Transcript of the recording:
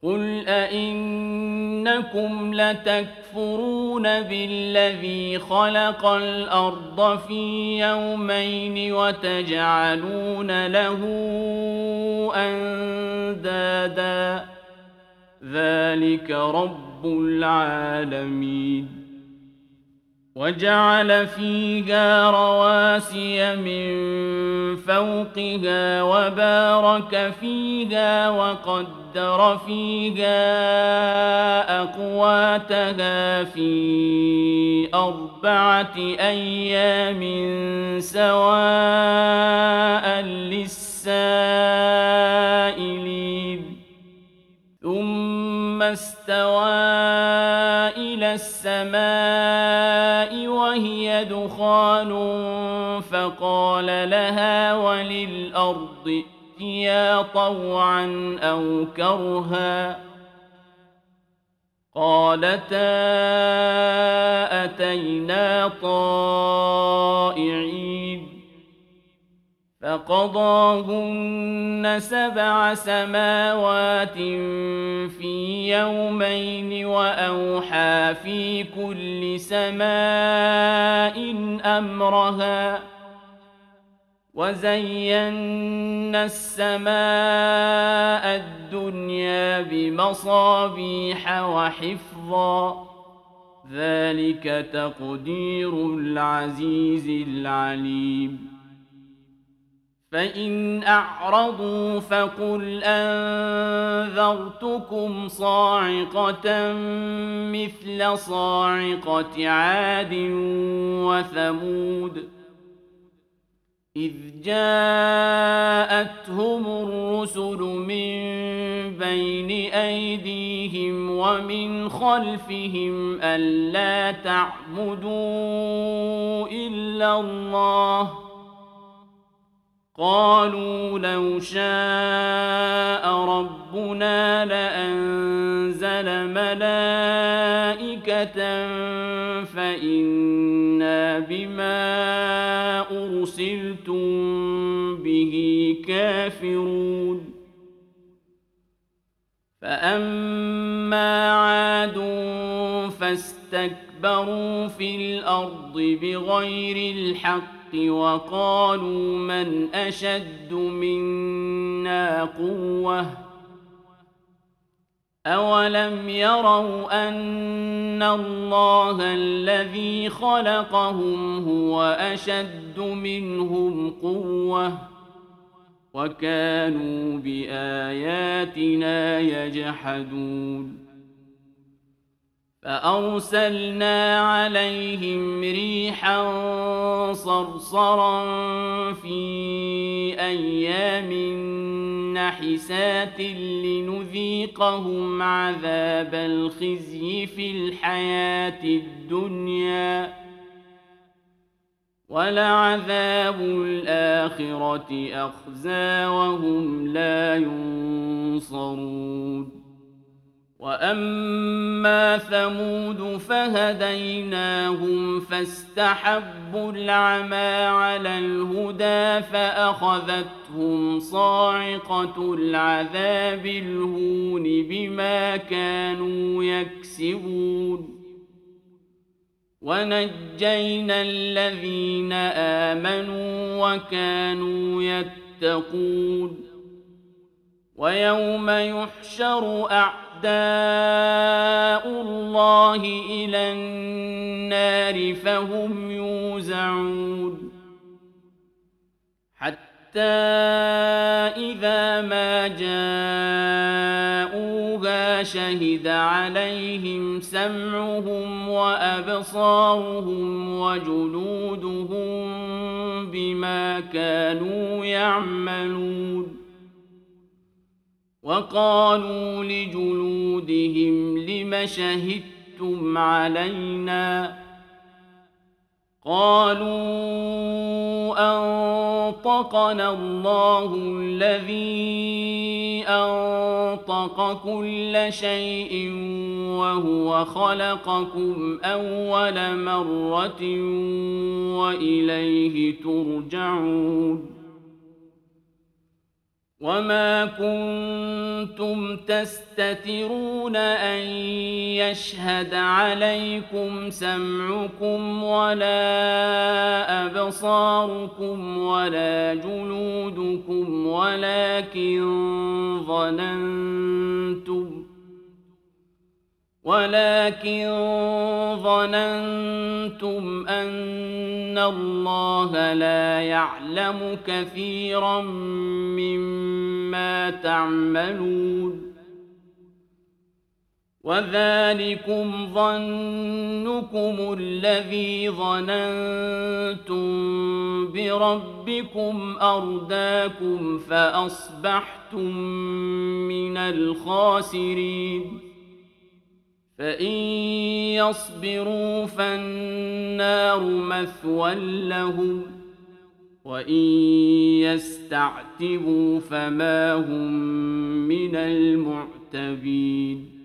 قل أئنكم لتكفرون بالذي خلق الأرض في يومين وتجعلون له أندادا ذلك رب العالمين وجعل فيها رواسي من فوقها وبارك فيها وقدر فيها أقواتها في 4 أيام سواء للسائلين ثم استوى إلى السماء وهي دخان فقال لها وللأرض ائتيا طوعا أو كرها قالتا أتينا طائعين فقضاهن 7 سماوات في يومين وأوحى في كل سماء أمرها وزينا السماء الدنيا بمصابيح وحفظا ذلك تقدير العزيز العليم فإن أعرضوا فقل أنذرتكم صاعقة مثل صاعقة عاد وثمود إذ جاءتهم الرسل من بين أيديهم ومن خلفهم ألا تعبدوا إلا الله قالوا لو شاء ربنا لأنزل ملائكة فإنا بما أرسلتم به كافرون فأما عاد فاستكبروا في الأرض بغير الحق وقالوا من أشد منا قوة أولم يروا أن الله الذي خلقهم هو أشد منهم قوة وكانوا بآياتنا يجحدون فأرسلنا عليهم ريحا صرصرا في أيام نحسات لنذيقهم عذاب الخزي في الحياة الدنيا ولعذاب الآخرة أخزى وهم لا ينصرون وأما ثمود فهديناهم فاستحبوا العمى على الهدى فأخذتهم صاعقة العذاب الهون بما كانوا يكسبون ونجينا الذين آمنوا وكانوا يتقون ويوم يحشر أعداء الله إلى النار فهم يوزعون حتى إذا ما جاءوها شهد عليهم سمعهم وأبصارهم وجلودهم بما كانوا يعملون وقالوا لجلودهم لم شهدتم علينا قالوا أنطقنا الله الذي أنطق كل شيء وهو خلقكم أول مرة وإليه ترجعون وما كنتم تستترون أن يشهد عليكم سمعكم ولا أبصاركم ولا جلودكم ولكن ظننتم أن الله لا يعلم كثيرا مما تعملون وذلكم ظنكم الذي ظننتم بربكم أرداكم فأصبحتم من الخاسرين فإن يصبروا فالنار مثوى لهم وإن يستعتبوا فما هم من المعتبين